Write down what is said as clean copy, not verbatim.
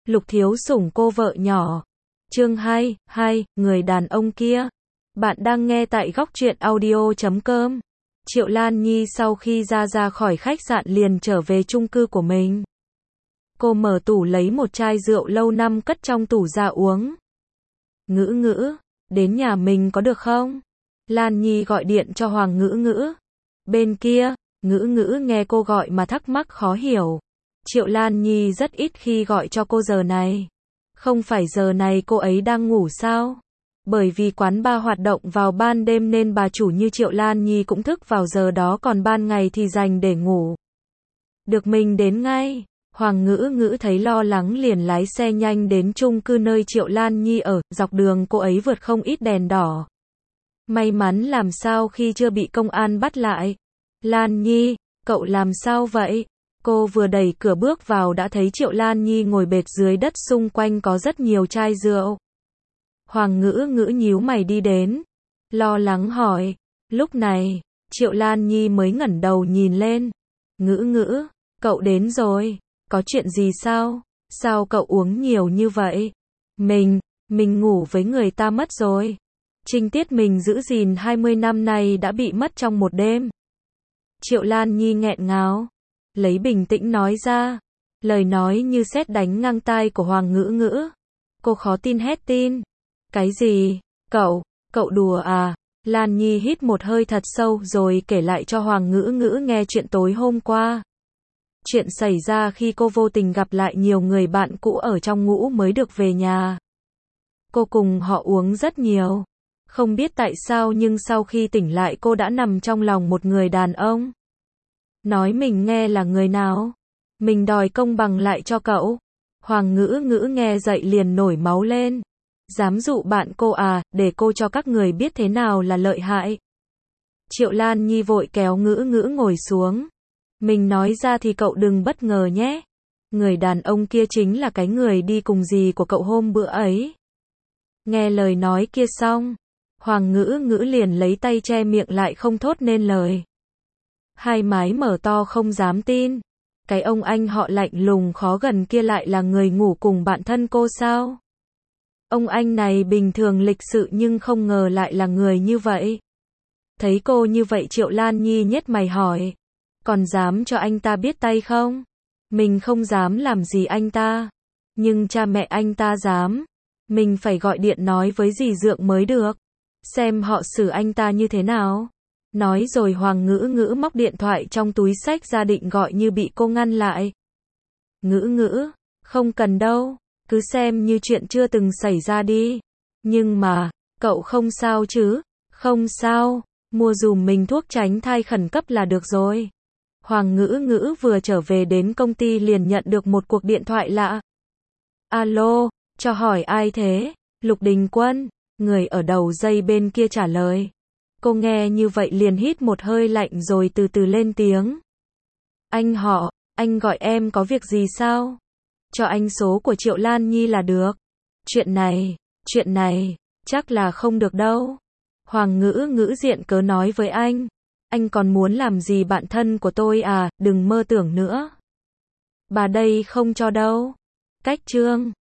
Lục Thiếu Sủng cô vợ nhỏ. Chương 2, người đàn ông kia. Bạn đang nghe tại góc truyện audio.com. Triệu Lan Nhi sau khi ra khỏi khách sạn liền trở về chung cư của mình. Cô mở tủ lấy một chai rượu lâu năm cất trong tủ ra uống. Ngữ, đến nhà mình có được không? Lan Nhi gọi điện cho Hoàng Ngữ. Bên kia, Ngữ nghe cô gọi mà thắc mắc khó hiểu. Triệu Lan Nhi rất ít khi gọi cho cô giờ này. Không phải giờ này cô ấy đang ngủ sao? Bởi vì quán bar hoạt động vào ban đêm nên bà chủ như Triệu Lan Nhi cũng thức vào giờ đó, còn ban ngày thì dành để ngủ. Được mình đến ngay. Hoàng Ngữ thấy lo lắng liền lái xe nhanh đến chung cư nơi Triệu Lan Nhi ở. Dọc đường cô ấy vượt không ít đèn đỏ. May mắn làm sao khi chưa bị công an bắt lại. Lan Nhi, cậu làm sao vậy? Cô vừa đẩy cửa bước vào đã thấy Triệu Lan Nhi ngồi bệt dưới đất, xung quanh có rất nhiều chai rượu. Hoàng Ngữ nhíu mày đi đến, lo lắng hỏi. Lúc này, Triệu Lan Nhi mới ngẩng đầu nhìn lên. Ngữ, cậu đến rồi, có chuyện gì sao? Sao cậu uống nhiều như vậy? Mình ngủ với người ta mất rồi. Trinh tiết mình giữ gìn 20 năm nay đã bị mất trong một đêm. Triệu Lan Nhi nghẹn ngào, lấy bình tĩnh nói ra. Lời nói như sét đánh ngang tai của Hoàng Ngữ. Cô khó tin hét tin. Cái gì? Cậu đùa à? Lan Nhi hít một hơi thật sâu rồi kể lại cho Hoàng Ngữ nghe chuyện tối hôm qua. Chuyện xảy ra khi cô vô tình gặp lại nhiều người bạn cũ ở trong ngũ mới được về nhà. Cô cùng họ uống rất nhiều. Không biết tại sao nhưng sau khi tỉnh lại cô đã nằm trong lòng một người đàn ông. Nói mình nghe là người nào? Mình đòi công bằng lại cho cậu. Hoàng Ngữ nghe vậy liền nổi máu lên. Dám dụ bạn cô à, để cô cho các người biết thế nào là lợi hại. Triệu Lan Nhi vội kéo Ngữ ngồi xuống. Mình nói ra thì cậu đừng bất ngờ nhé. Người đàn ông kia chính là cái người đi cùng dì của cậu hôm bữa ấy. Nghe lời nói kia xong, Hoàng Ngữ liền lấy tay che miệng lại không thốt nên lời. Hai mái mở to không dám tin. Cái ông anh họ lạnh lùng khó gần kia lại là người ngủ cùng bạn thân cô sao? Ông anh này bình thường lịch sự nhưng không ngờ lại là người như vậy. Thấy cô như vậy Triệu Lan Nhi nhếch mày hỏi. Còn dám cho anh ta biết tay không? Mình không dám làm gì anh ta. Nhưng cha mẹ anh ta dám. Mình phải gọi điện nói với dì Dượng mới được. Xem họ xử anh ta như thế nào. Nói rồi Hoàng Ngữ móc điện thoại trong túi xách ra định gọi như bị cô ngăn lại. Ngữ, không cần đâu. Cứ xem như chuyện chưa từng xảy ra đi. Nhưng mà, cậu không sao chứ? Không sao, mua dùm mình thuốc tránh thai khẩn cấp là được rồi. Hoàng Ngữ vừa trở về đến công ty liền nhận được một cuộc điện thoại lạ. Alo, cho hỏi ai thế? Lục Đình Quân, người ở đầu dây bên kia trả lời. Cô nghe như vậy liền hít một hơi lạnh rồi từ từ lên tiếng. Anh gọi em có việc gì sao? Cho anh số của Triệu Lan Nhi là được. Chuyện này, chắc là không được đâu. Hoàng Ngữ diện cớ nói với anh. Anh còn muốn làm gì bạn thân của tôi à, đừng mơ tưởng nữa. Bà đây không cho đâu. Cách chương.